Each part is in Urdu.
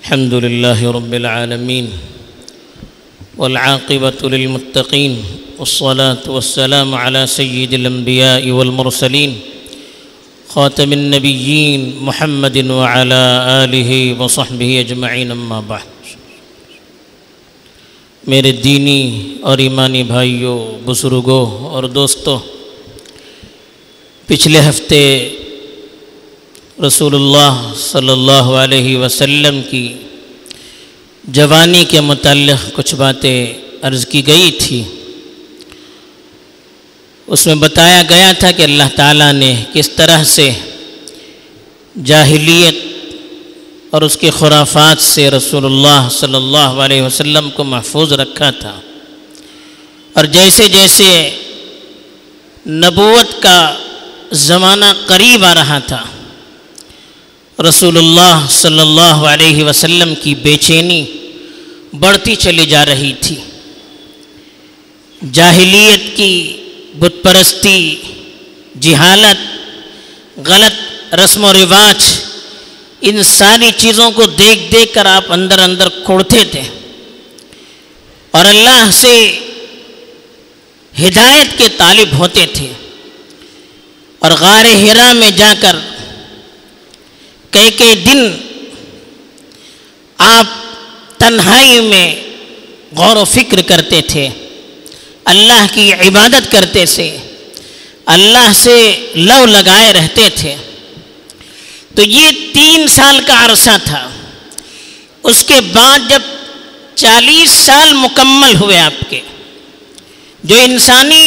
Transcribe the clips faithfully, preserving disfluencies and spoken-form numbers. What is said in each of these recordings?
الحمد لله رب العالمين والعاقبة للمتقين والصلاة والسلام على سيد الأنبياء والمرسلين خاتم النبيين محمد وعلى آله وصحبه أجمعين اما بعد۔ میرے دینی اور ایمانی بھائیوں، بزرگوں اور دوستوں، پچھلے ہفتے رسول اللہ صلی اللہ علیہ وسلم کی جوانی کے متعلق کچھ باتیں عرض کی گئی تھی۔ اس میں بتایا گیا تھا کہ اللہ تعالیٰ نے کس طرح سے جاہلیت اور اس کے خرافات سے رسول اللہ صلی اللہ علیہ وسلم کو محفوظ رکھا تھا، اور جیسے جیسے نبوت کا زمانہ قریب آ رہا تھا، رسول اللہ صلی اللہ علیہ وسلم کی بے چینی بڑھتی چلی جا رہی تھی۔ جاہلیت کی بت پرستی، جہالت، غلط رسم و رواج، ان ساری چیزوں کو دیکھ دیکھ کر آپ اندر اندر کھوڑتے تھے، اور اللہ سے ہدایت کے طالب ہوتے تھے، اور غار حرا میں جا کر کئی کئی دن آپ تنہائی میں غور و فکر کرتے تھے، اللہ کی عبادت کرتے تھے، اللہ سے لو لگائے رہتے تھے۔ تو یہ تین سال کا عرصہ تھا۔ اس کے بعد جب چالیس سال مکمل ہوئے آپ کے، جو انسانی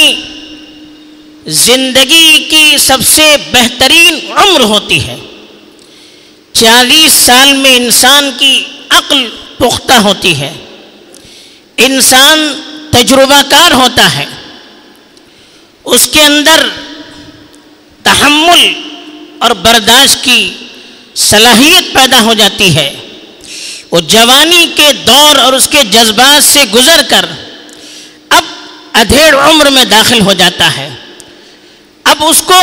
زندگی کی سب سے بہترین عمر ہوتی ہے، چالیس سال میں انسان کی عقل پختہ ہوتی ہے، انسان تجربہ کار ہوتا ہے، اس کے اندر تحمل اور برداشت کی صلاحیت پیدا ہو جاتی ہے۔ وہ جوانی کے دور اور اس کے جذبات سے گزر کر اب ادھیڑ عمر میں داخل ہو جاتا ہے۔ اب اس کو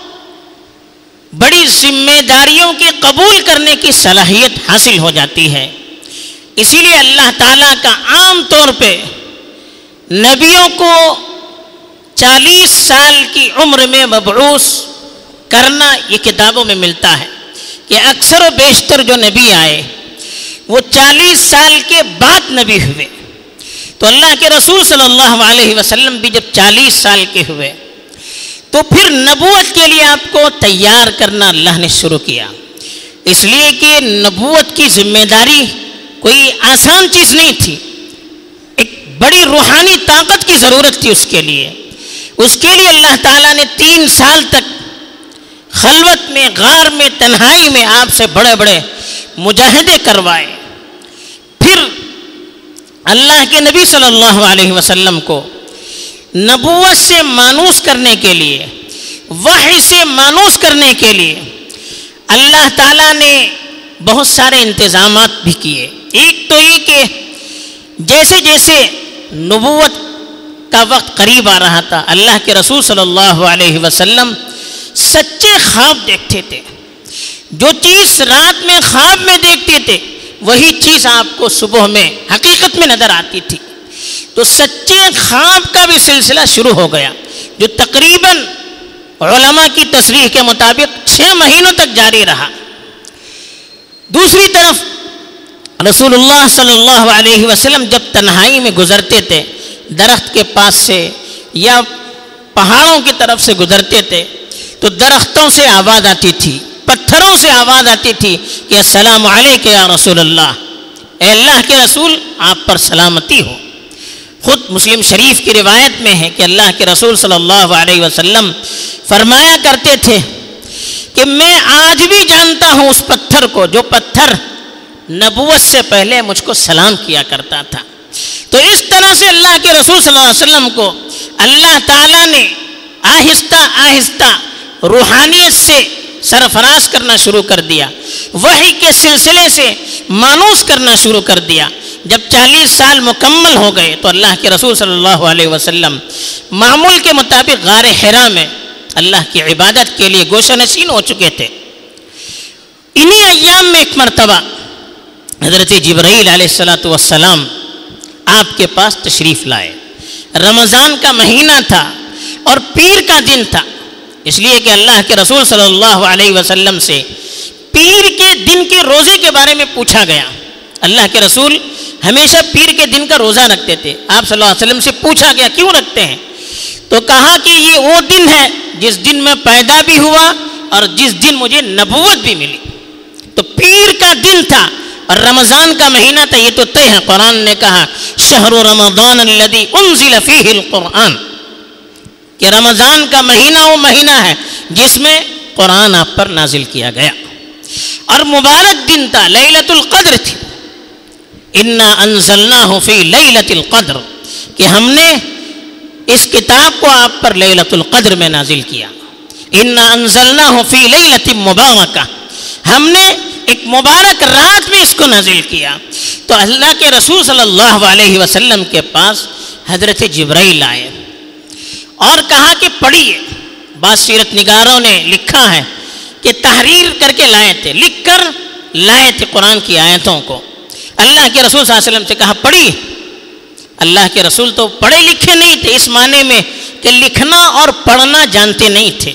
بڑی ذمہ داریوں کی قبول کرنے کی صلاحیت حاصل ہو جاتی ہے۔ اسی لیے اللہ تعالیٰ کا عام طور پہ نبیوں کو چالیس سال کی عمر میں مبعوث کرنا یہ کتابوں میں ملتا ہے کہ اکثر و بیشتر جو نبی آئے وہ چالیس سال کے بعد نبی ہوئے۔ تو اللہ کے رسول صلی اللہ علیہ وسلم بھی جب چالیس سال کے ہوئے تو پھر نبوت کے لیے آپ کو تیار کرنا اللہ نے شروع کیا، اس لیے کہ نبوت کی ذمہ داری کوئی آسان چیز نہیں تھی، ایک بڑی روحانی طاقت کی ضرورت تھی اس کے لیے۔ اس کے لیے اللہ تعالیٰ نے تین سال تک خلوت میں، غار میں، تنہائی میں آپ سے بڑے بڑے مجاہدے کروائے۔ پھر اللہ کے نبی صلی اللہ علیہ وسلم کو نبوت سے مانوس کرنے کے لیے، وحی سے مانوس کرنے کے لیے اللہ تعالیٰ نے بہت سارے انتظامات بھی کیے۔ ایک تو یہ کہ جیسے جیسے نبوت کا وقت قریب آ رہا تھا، اللہ کے رسول صلی اللہ علیہ وسلم سچے خواب دیکھتے تھے۔ جو چیز رات میں خواب میں دیکھتے تھے وہی چیز آپ کو صبح میں حقیقت میں نظر آتی تھی۔ تو سچے خواب کا بھی سلسلہ شروع ہو گیا، جو تقریباً علماء کی تصریح کے مطابق چھ مہینوں تک جاری رہا۔ دوسری طرف رسول اللہ صلی اللہ علیہ وسلم جب تنہائی میں گزرتے تھے، درخت کے پاس سے یا پہاڑوں کی طرف سے گزرتے تھے تو درختوں سے آواز آتی تھی، پتھروں سے آواز آتی تھی کہ السلام علیک یا رسول اللہ، اے اللہ کے رسول آپ پر سلامتی ہو۔ خود مسلم شریف کی روایت میں ہے کہ اللہ کے رسول صلی اللہ علیہ وسلم فرمایا کرتے تھے کہ میں آج بھی جانتا ہوں اس پتھر کو جو پتھر نبوت سے پہلے مجھ کو سلام کیا کرتا تھا۔ تو اس طرح سے اللہ کے رسول صلی اللہ علیہ وسلم کو اللہ تعالیٰ نے آہستہ آہستہ روحانیت سے سرفراز کرنا شروع کر دیا، وحی کے سلسلے سے مانوس کرنا شروع کر دیا۔ جب چالیس سال مکمل ہو گئے تو اللہ کے رسول صلی اللہ علیہ وسلم معمول کے مطابق غار حرا میں اللہ کی عبادت کے لیے گوشہ نشین ہو چکے تھے۔ انہی ایام میں ایک مرتبہ حضرت جبرائیل علیہ الصلوۃ والسلام آپ کے پاس تشریف لائے. رمضان کا مہینہ تھا اور پیر کا دن تھا، اس لیے کہ اللہ کے رسول صلی اللہ علیہ وسلم سے پیر کے دن کے روزے کے بارے میں پوچھا گیا. اللہ کے رسول ہمیشہ پیر کے دن کا روزہ رکھتے تھے. آپ صلی اللہ علیہ وسلم سے پوچھا گیا کیوں رکھتے ہیں؟ تو کہا کہ یہ وہ دن ہے جس دن میں پیدا بھی ہوا اور جس دن مجھے نبوت بھی ملی. تو پیر کا دن تھا اور رمضان کا مہینہ تھا، یہ تو طے ہے. قرآن نے کہا شہر رمضان الذی انزل فیہ القرآن، کہ رمضان کا مہینہ وہ مہینہ ہے جس میں قرآن آپ پر نازل کیا گیا. اور مبارک دن تھا، لیلۃ القدر تھی. انا انزلناہ فی لیلۃ القدر، کہ ہم نے اس کتاب کو آپ پر لیلۃ القدر میں نازل کیا. انا انزلناہ فی لیلۃ مبارکہ، ہم نے ایک مبارک رات میں اس کو نازل کیا. تو اللہ کے رسول صلی اللہ علیہ وسلم کے پاس حضرت جبرائیل آئے اور کہا کہ پڑھیے. بعض سیرت نگاروں نے لکھا ہے کہ تحریر کر کے لائے تھے، لکھ کر لائے تھے قرآن کی آیتوں کو. اللہ کے رسول صلی اللہ علیہ وسلم سے کہا پڑھیے. اللہ کے رسول تو پڑھے لکھے نہیں تھے، اس معنی میں کہ لکھنا اور پڑھنا جانتے نہیں تھے.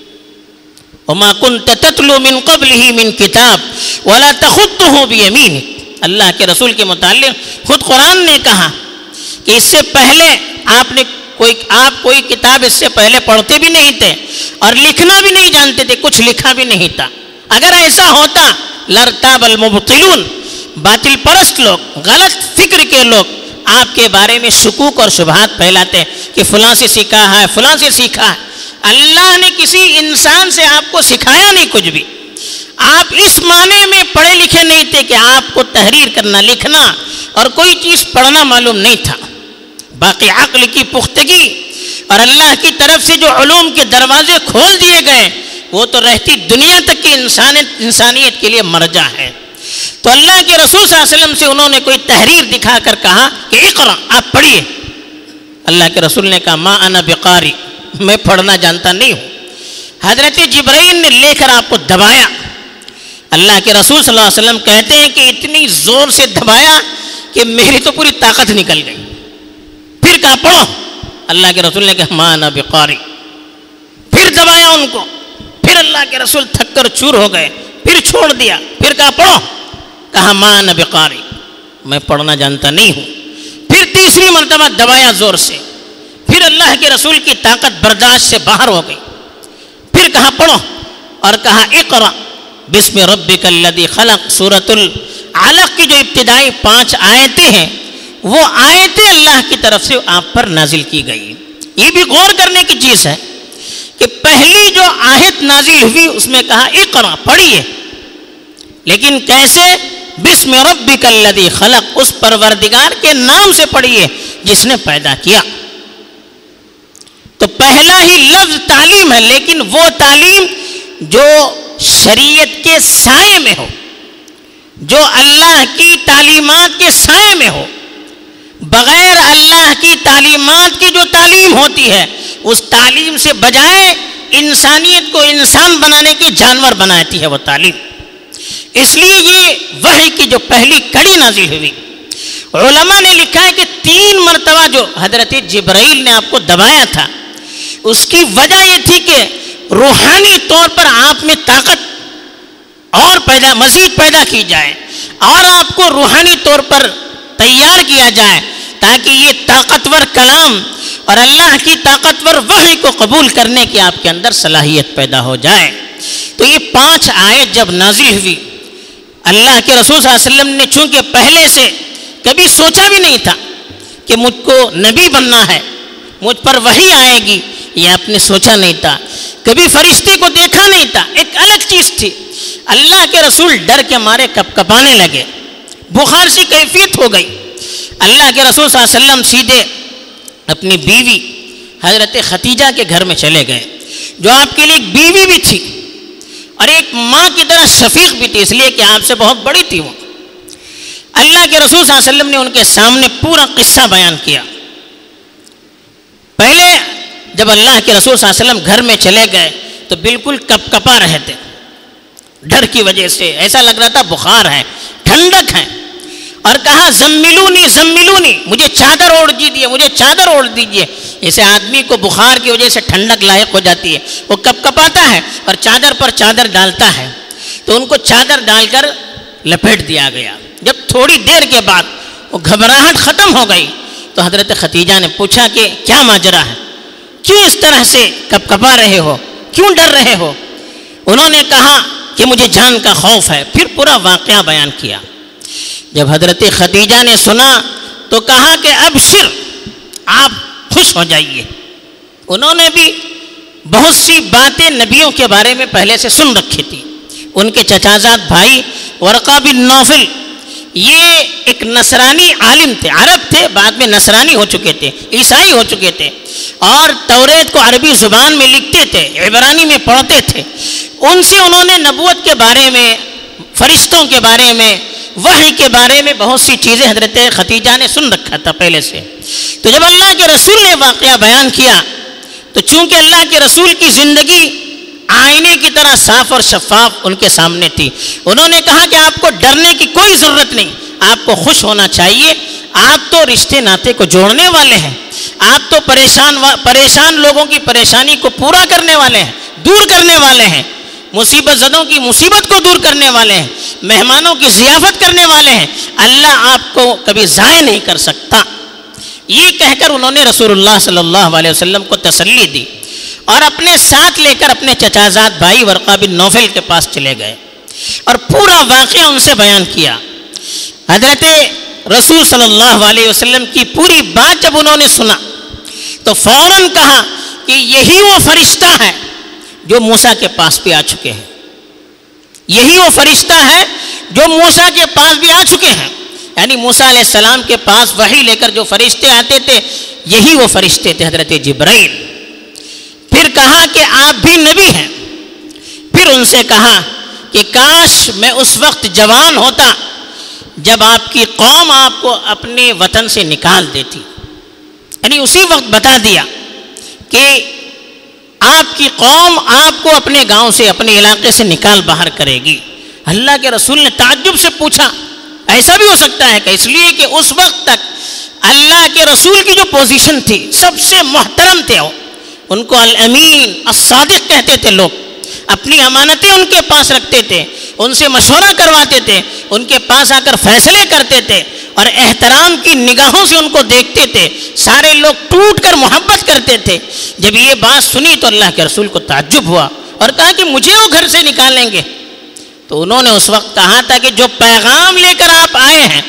وما كنت تتلو من قبله من کتاب ولا تخطه بيمينك، اللہ کے رسول کے متعلق خود قرآن نے کہا کہ اس سے پہلے آپ نے کوئی آپ کوئی کتاب اس سے پہلے پڑھتے بھی نہیں تھے اور لکھنا بھی نہیں جانتے تھے، کچھ لکھا بھی نہیں تھا. اگر ایسا ہوتا لرتاب المبطلون، باطل پرست لوگ، غلط فکر کے لوگ آپ کے بارے میں شکوک اور شبہات پھیلاتے کہ فلاں سے سیکھا ہے، فلاں سے سیکھا ہے. اللہ نے کسی انسان سے آپ کو سکھایا نہیں کچھ بھی. آپ اس معنی میں پڑھے لکھے نہیں تھے کہ آپ کو تحریر کرنا، لکھنا اور کوئی چیز پڑھنا معلوم نہیں تھا. باقی عقل کی پختگی اور اللہ کی طرف سے جو علوم کے دروازے کھول دیے گئے وہ تو رہتی دنیا تک کی انسانیت انسانیت کے لیے مرجع ہے. تو اللہ کے رسول صلی اللہ علیہ وسلم سے انہوں نے کوئی تحریر دکھا کر کہا کہ اقرا، آپ پڑھیے. اللہ کے رسول نے کہا ما انا بقاری، میں پڑھنا جانتا نہیں ہوں. حضرت جبرائیل نے لے کر آپ کو دبایا. اللہ کے رسول صلی اللہ علیہ وسلم کہتے ہیں کہ اتنی زور سے دبایا کہ میری تو پوری طاقت نکل گئی. پھر کہا پڑھو. اللہ کے رسول نے کہا ما انا بقاری. پھر دبایا ان کو. پھر اللہ کے رسول تھک کر چور ہو گئے، پھر چھوڑ دیا. پھر کہا پڑھو. کہا ما انا بقاری، میں پڑھنا جانتا نہیں ہوں. پھر تیسری مرتبہ دبایا زور سے. پھر اللہ کے رسول کی طاقت برداشت سے باہر ہو گئی. پھر کہا پڑھو اور کہا اقرا بسم ربک الذی خلق. سورۃ العلق کی جو ابتدائی پانچ آیتیں ہیں وہ آیتیں اللہ کی طرف سے آپ پر نازل کی گئی. یہ بھی غور کرنے کی چیز ہے کہ پہلی جو آیت نازل ہوئی اس میں کہا اقرا، پڑھیے. لیکن کیسے؟ بسم ربک الذی خلق، اس پروردگار کے نام سے پڑھیے جس نے پیدا کیا. تو پہلا ہی لفظ تعلیم ہے، لیکن وہ تعلیم جو شریعت کے سائے میں ہو، جو اللہ کی تعلیمات کے سائے میں ہو. بغیر اللہ کی تعلیمات کی جو تعلیم ہوتی ہے اس تعلیم سے بجائے انسانیت کو انسان بنانے کی جانور بناتی ہے وہ تعلیم. اس لیے یہ وحی کی جو پہلی کڑی نازل ہوئی، علماء نے لکھا ہے کہ تین مرتبہ جو حضرت جبرائیل نے آپ کو دبایا تھا اس کی وجہ یہ تھی کہ روحانی طور پر آپ میں طاقت اور پیدا مزید پیدا کی جائے اور آپ کو روحانی طور پر تیار کیا جائے تاکہ یہ طاقتور کلام اور اللہ کی طاقتور وحی کو قبول کرنے کی آپ کے اندر صلاحیت پیدا ہو جائے. تو یہ پانچ آیت جب نازل ہوئی، اللہ کے رسول صلی اللہ علیہ وسلم نے چونکہ پہلے سے کبھی سوچا بھی نہیں تھا کہ مجھ کو نبی بننا ہے، مجھ پر وحی آئے گی، یہ آپ نے سوچا نہیں تھا. کبھی فرشتے کو دیکھا نہیں تھا، ایک الگ چیز تھی. اللہ کے رسول ڈر کے مارے کپ کپانے لگے، بخار سی کیفیت ہو گئی. اللہ کے رسول صلی اللہ علیہ وسلم سیدھے اپنی بیوی حضرت خدیجہ کے گھر میں چلے گئے، جو آپ کے لیے ایک بیوی بھی تھی اور ایک ماں کی طرح شفیق بھی تھی، اس لیے کہ آپ سے بہت بڑی تھی وہ. اللہ کے رسول صلی اللہ علیہ وسلم نے ان کے سامنے پورا قصہ بیان کیا. پہلے جب اللہ کے رسول صلی اللہ علیہ وسلم گھر میں چلے گئے تو بالکل کپ کپا رہے تھے ڈر کی وجہ سے. ایسا لگ رہا تھا بخار ہے، ٹھنڈک ہے. اور کہا زملونی زملونی، مجھے چادر اوڑھ دیجیے، مجھے چادر اوڑھ دیجیے۔ اسے آدمی کو بخار کی وجہ سے ٹھنڈک لاحق ہو جاتی ہے، وہ کپ کپاتا ہے اور چادر پر چادر ڈالتا ہے، تو ان کو چادر ڈال کر لپیٹ دیا گیا۔ جب تھوڑی دیر کے بعد وہ گھبراہٹ ختم ہو گئی تو حضرت خدیجہ نے پوچھا کہ کیا ماجرا ہے، کیوں اس طرح سے کپ کپا رہے ہو، کیوں ڈر رہے ہو؟ انہوں نے کہا کہ مجھے جان کا خوف ہے۔ پھر پورا واقعہ بیان کیا۔ جب حضرت خدیجہ نے سنا تو کہا کہ ابشر، آپ خوش ہو جائیے۔ انہوں نے بھی بہت سی باتیں نبیوں کے بارے میں پہلے سے سن رکھی تھی۔ ان کے چچازاد بھائی ورقہ بن نوفل یہ ایک نصرانی عالم تھے، عرب تھے، بعد میں نصرانی ہو چکے تھے، عیسائی ہو چکے تھے، اور توریت کو عربی زبان میں لکھتے تھے، عبرانی میں پڑھتے تھے۔ ان سے انہوں نے نبوت کے بارے میں، فرشتوں کے بارے میں، وحی کے بارے میں بہت سی چیزیں حضرت خدیجہ نے سن رکھا تھا پہلے سے۔ تو جب اللہ کے رسول نے واقعہ بیان کیا تو چونکہ اللہ کے رسول کی زندگی آئینے کی طرح صاف اور شفاف ان کے سامنے تھی، انہوں نے کہا کہ آپ کو ڈرنے کی کوئی ضرورت نہیں، آپ کو خوش ہونا چاہیے، آپ تو رشتے ناطے کو جوڑنے والے ہیں، آپ تو پریشان پریشان لوگوں کی پریشانی کو پورا کرنے والے ہیں، دور کرنے والے ہیں، مصیبت زدوں کی مصیبت کو دور کرنے والے ہیں، مہمانوں کی ضیافت کرنے والے ہیں، اللہ آپ کو کبھی ضائع نہیں کر سکتا۔ یہ کہہ کر انہوں نے رسول اللہ صلی اللہ علیہ وسلم کو تسلی دی اور اپنے ساتھ لے کر اپنے چچازاد بھائی ورقہ بن نوفل کے پاس چلے گئے اور پورا واقعہ ان سے بیان کیا۔ حضرت رسول صلی اللہ علیہ وسلم کی پوری بات جب انہوں نے سنا تو فوراً کہا کہ یہی وہ فرشتہ ہے جو موسیٰ کے پاس بھی آ چکے ہیں، یہی وہ فرشتہ ہے جو موسیٰ کے پاس بھی آ چکے ہیں، یعنی موسیٰ علیہ السلام کے پاس وحی لے کر جو فرشتے آتے تھے یہی وہ فرشتے تھے، حضرت جبرائیل۔ پھر کہا کہ آپ بھی نبی ہیں۔ پھر ان سے کہا کہ کاش میں اس وقت جوان ہوتا جب آپ کی قوم آپ کو اپنے وطن سے نکال دیتی، یعنی اسی وقت بتا دیا کہ آپ کی قوم آپ کو اپنے گاؤں سے، اپنے علاقے سے نکال باہر کرے گی۔ اللہ کے رسول نے تعجب سے پوچھا ایسا بھی ہو سکتا ہے کہ؟ اس لیے کہ اس وقت تک اللہ کے رسول کی جو پوزیشن تھی سب سے محترم تھے، وہ ان کو الامین الصادق کہتے تھے، لوگ اپنی امانتیں ان کے پاس رکھتے تھے، ان سے مشورہ کرواتے تھے، ان کے پاس آ کر فیصلے کرتے تھے اور احترام کی نگاہوں سے ان کو دیکھتے تھے، سارے لوگ ٹوٹ کر محبت کرتے تھے۔ جب یہ بات سنی تو اللہ کے رسول کو تعجب ہوا اور کہا کہ مجھے وہ گھر سے نکالیں گے؟ تو انہوں نے اس وقت کہا تھا کہ جو پیغام لے کر آپ آئے ہیں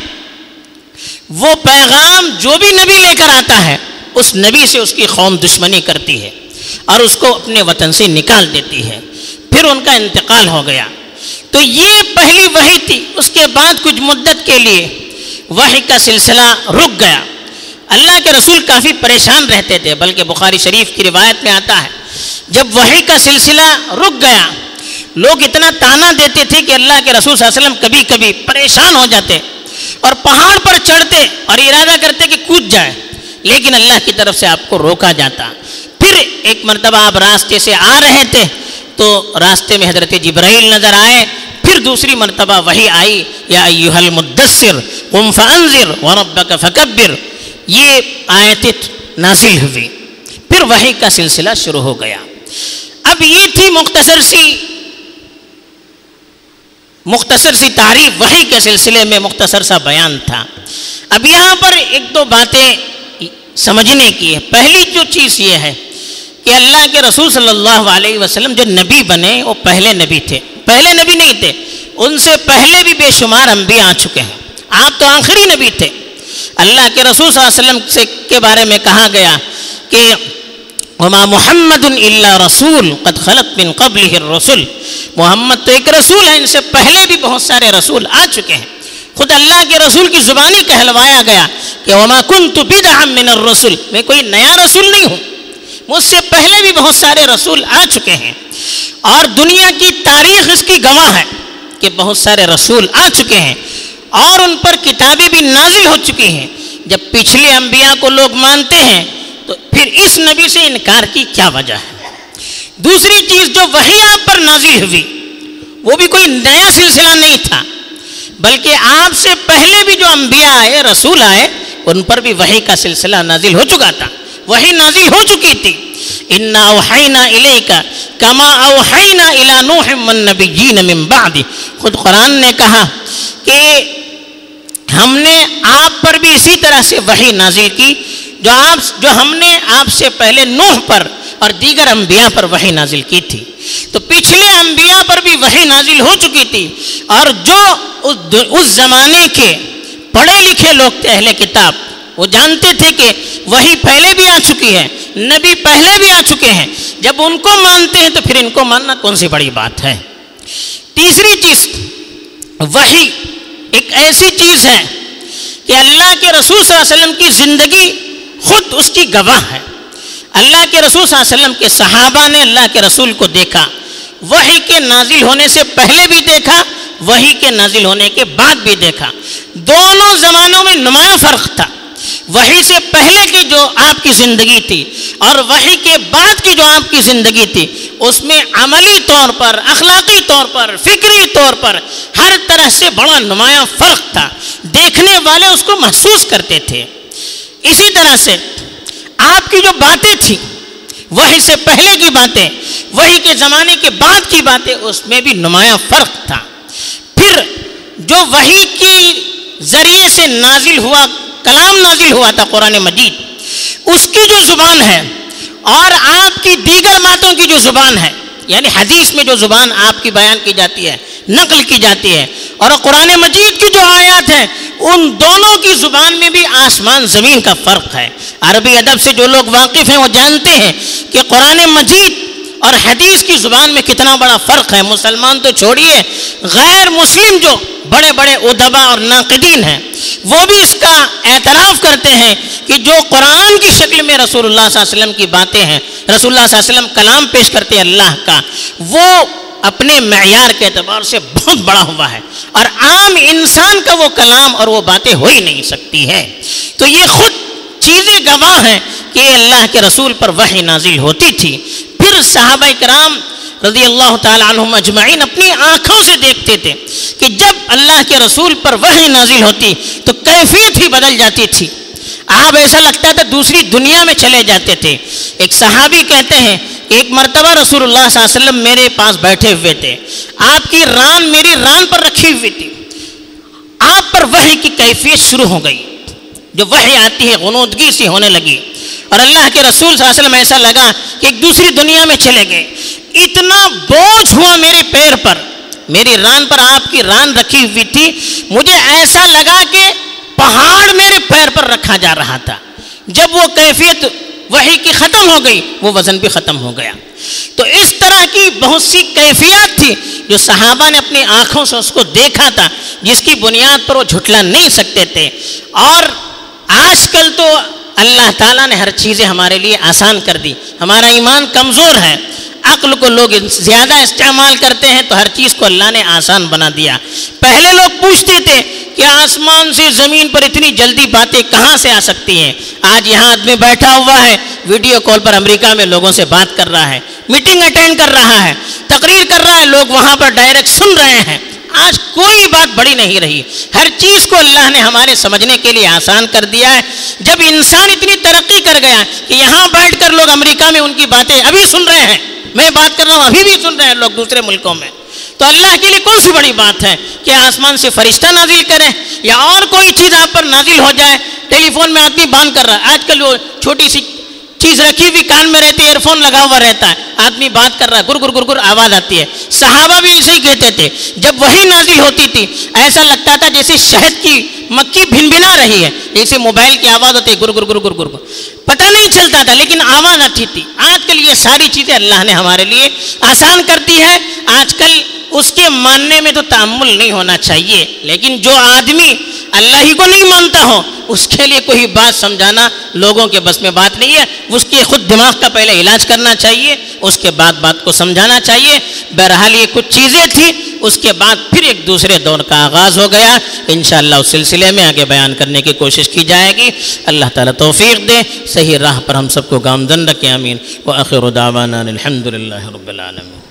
وہ پیغام جو بھی نبی لے کر آتا ہے اس نبی سے اس کی قوم دشمنی کرتی ہے اور اس کو اپنے وطن سے نکال دیتی ہے۔ پھر ان کا انتقال ہو گیا۔ تو یہ پہلی وحی تھی۔ اس کے بعد کچھ مدت کے لیے وحی کا سلسلہ رک گیا۔ اللہ کے رسول کافی پریشان رہتے تھے، بلکہ بخاری شریف کی روایت میں آتا ہے جب وحی کا سلسلہ رک گیا لوگ اتنا تانا دیتے تھے کہ اللہ کے رسول صلی اللہ علیہ وسلم کبھی کبھی پریشان ہو جاتے اور پہاڑ پر چڑھتے اور ارادہ کرتے کہ کود جائے، لیکن اللہ کی طرف سے آپ کو روکا جاتا۔ پھر ایک مرتبہ آپ راستے سے آ رہے تھے تو راستے میں حضرت جبرائیل نظر آئے۔ پھر دوسری مرتبہ وحی آئی، یا ایھا المدثر قم فانذر وربک فکبر، یہ آیتیں نازل ہوئی۔ پھر وحی کا سلسلہ شروع ہو گیا۔ اب یہ تھی مختصر سی مختصر سی تعریف، وحی کے سلسلے میں مختصر سا بیان تھا۔ اب یہاں پر ایک دو باتیں سمجھنے کی ہے۔ پہلی جو چیز یہ ہے کہ اللہ کے رسول صلی اللہ علیہ وسلم جو نبی بنے وہ پہلے نبی تھے، پہلے نبی نہیں تھے، ان سے پہلے بھی بے شمار انبیاء آ چکے ہیں، آپ تو آخری نبی تھے۔ اللہ کے رسول صلی اللہ علیہ وسلم سے کے بارے میں کہا گیا کہ وما محمد الا رسول قد خلت من قبلہ الرسل، محمد تو ایک رسول ہے، ان سے پہلے بھی بہت سارے رسول آ چکے ہیں۔ خود اللہ کے رسول کی زبانی کہلوایا گیا کہ وما کنت بدعا من الرسل، میں کوئی نیا رسول نہیں ہوں، مجھ سے پہلے بھی بہت سارے رسول آ چکے ہیں، اور دنیا کی تاریخ اس کی گواہ ہے کہ بہت سارے رسول آ چکے ہیں اور ان پر کتابیں بھی نازل ہو چکی ہیں۔ جب پچھلے انبیاء کو لوگ مانتے ہیں تو پھر اس نبی سے انکار کی کیا وجہ ہے؟ دوسری چیز، جو وحی آپ پر نازل ہوئی وہ بھی کوئی نیا سلسلہ نہیں تھا، بلکہ آپ سے پہلے بھی جو انبیاء انبیاء آئے، رسول آئے، ان پر بھی وحی کا سلسلہ نازل ہو چکا تھا، وحی نازل ہو چکی تھی. اِنَّا أَوْحَيْنَا إِلَيْكَ كَمَا أَوْحَيْنَا إِلَى نُوحٍ وَالنَّبِيِّينَ مِن بَعْدِهِ. خود قرآن نے کہا کہ ہم نے آپ پر بھی اسی طرح سے وحی نازل کی جو آپ جو ہم نے آپ سے پہلے نوح پر اور دیگر انبیاء پر وحی نازل کی تھی. تو پچھلے انبیاء پر بھی وحی نازل ہو چکی تھی، اور جو اس زمانے کے پڑھے لکھے لوگ تھے، اہل کتاب، وہ جانتے تھے کہ وحی پہلے بھی آ چکی ہے، نبی پہلے بھی آ چکے ہیں. جب ان کو مانتے ہیں تو پھر ان کو ماننا کون سی بڑی بات ہے. تیسری چیز، وحی ایک ایسی چیز ہے کہ اللہ کے رسول صلی اللہ علیہ وسلم کی زندگی خود اس کی گواہ ہے. اللہ کے رسول صلی اللہ علیہ وسلم کے صحابہ نے اللہ کے رسول کو دیکھا، وحی کے نازل ہونے سے پہلے بھی دیکھا، وحی کے نازل ہونے کے بعد بھی دیکھا. دونوں زمانوں میں نمایاں فرق تھا. وحی سے پہلے کی جو آپ کی زندگی تھی اور وحی کے بعد کی جو آپ کی زندگی تھی، اس میں عملی طور پر، اخلاقی طور پر، فکری طور پر ہر طرح سے بڑا نمایاں فرق تھا. دیکھنے والے اس کو محسوس کرتے تھے. اسی طرح سے آپ کی جو باتیں تھیں، وحی سے پہلے کی باتیں، وحی کے زمانے کے بعد کی باتیں، اس میں بھی نمایاں فرق تھا. پھر جو وحی کے ذریعے سے نازل ہوا، کلام نازل ہوا تھا قرآن مجید، اس کی جو زبان ہے اور آپ کی دیگر باتوں کی جو زبان ہے، یعنی حدیث میں جو زبان آپ کی بیان کی جاتی ہے، نقل کی جاتی ہے، اور قرآن مجید کی جو آیات ہیں، ان دونوں کی زبان میں بھی آسمان زمین کا فرق ہے. عربی ادب سے جو لوگ واقف ہیں وہ جانتے ہیں کہ قرآن مجید اور حدیث کی زبان میں کتنا بڑا فرق ہے. مسلمان تو چھوڑیے، غیر مسلم جو بڑے بڑے ادبا اور ناقدین ہیں، وہ بھی اس کا اعتراف کرتے ہیں کہ جو قرآن کی شکل میں رسول اللہ صلی اللہ علیہ وسلم کی باتیں ہیں، رسول اللہ صلی اللہ علیہ وسلم کلام پیش کرتے ہیں اللہ کا، وہ اپنے معیار کے اعتبار سے بہت بڑا ہوا ہے، اور عام انسان کا وہ کلام اور وہ باتیں ہو ہی نہیں سکتی ہے. تو یہ خود چیزیں گواہ ہیں کہ اللہ کے رسول پر وحی نازل ہوتی تھی. پھر صحابہ کرام رضی اللہ تعالی عنہم اجمعین اپنی آنکھوں سے دیکھتے تھے کہ جب اللہ کے رسول پر وحی نازل ہوتی تو کیفیت ہی بدل جاتی تھی. آپ ایسا لگتا تھا دوسری دنیا میں چلے جاتے تھے. ایک صحابی کہتے ہیں کہ ایک مرتبہ رسول اللہ صلی اللہ علیہ وسلم میرے پاس بیٹھے ہوئے تھے، آپ کی ران میری ران پر رکھی ہوئی تھی، آپ پر وحی کی کیفیت شروع ہو گئی. جو وحی آتی ہے غنودگی سی ہونے لگی، اور اللہ کے رسول صلی اللہ علیہ وسلم ایسا لگا کہ ایک دوسری دنیا میں چلے گئے. اتنا بوجھ ہوا میرے پیر پر، میری ران پر آپ کی ران رکھی ہوئی تھی، مجھے ایسا لگا کہ پہاڑ میرے پیر پر رکھا جا رہا تھا. جب وہ کیفیت وحی کی ختم ہو گئی، وہ وزن بھی ختم ہو گیا. تو اس طرح کی بہت سی کیفیات تھی جو صحابہ نے اپنی آنکھوں سے اس کو دیکھا تھا، جس کی بنیاد پر وہ جھٹلا نہیں سکتے تھے. اور آج کل تو اللہ تعالیٰ نے ہر چیزیں ہمارے لیے آسان کر دی. ہمارا ایمان کمزور ہے، عقل کو لوگ زیادہ استعمال کرتے ہیں، تو ہر چیز کو اللہ نے آسان بنا دیا. پہلے لوگ پوچھتے تھے کہ آسمان سے زمین پر اتنی جلدی باتیں کہاں سے آ سکتی ہیں. آج یہاں آدمی بیٹھا ہوا ہے، ویڈیو کال پر امریکہ میں لوگوں سے بات کر رہا ہے، میٹنگ اٹینڈ کر رہا ہے، تقریر کر رہا ہے، لوگ وہاں پر ڈائریکٹ سن رہے ہیں. آج کوئی بات بڑی نہیں رہی، ہر چیز کو اللہ نے ہمارے سمجھنے کے لیے آسان کر دیا ہے. جب انسان اتنی ترقی کر گیا کہ یہاں بیٹھ کر لوگ امریکہ میں ان کی باتیں ابھی سن رہے ہیں، میں بات کر رہا ہوں ابھی بھی سن رہے ہیں لوگ دوسرے ملکوں میں، تو اللہ کے لیے کون سی بڑی بات ہے کہ آسمان سے فرشتہ نازل کریں یا اور کوئی چیز آپ پر نازل ہو جائے. ٹیلی فون میں آدمی بات کر رہا ہے، آج کل وہ چھوٹی سی چیز رکھی ہوئی کان میں رہتی ہے، ایئر فون لگا ہوا رہتا ہے، آدمی بات کر رہا ہے، گر گر گر گر آواز آتی ہے. صحابہ بھی ایسے ہی کہتے تھے، جب وہی نازل ہوتی تھی ایسا لگتا تھا جیسے شہد کی مکھی بھن بھنا رہی ہے، جیسے موبائل کی آواز ہوتی ہے گر گر گر گر گر گر، پتہ نہیں چلتا تھا لیکن آواز آتی تھی. آج کل یہ ساری چیزیں اللہ نے ہمارے لیے آسان کر دی ہے. آج کل اس کے ماننے میں تو تأمل نہیں ہونا چاہیے، لیکن جو آدمی اللہ ہی کو نہیں مانتا ہو اس کے لیے کوئی بات سمجھانا لوگوں کے بس میں بات نہیں ہے. اس کے خود دماغ کا پہلے علاج کرنا چاہیے، اس کے بعد بات کو سمجھانا چاہیے. بہرحال یہ کچھ چیزیں تھیں، اس کے بعد پھر ایک دوسرے دور کا آغاز ہو گیا. انشاءاللہ اس سلسلے میں آگے بیان کرنے کی کوشش کی جائے گی. اللہ تعالیٰ توفیق دے، صحیح راہ پر ہم سب کو گامزن رکھے. آمین. وآخر دعوانا الحمدللہ رب العالمین.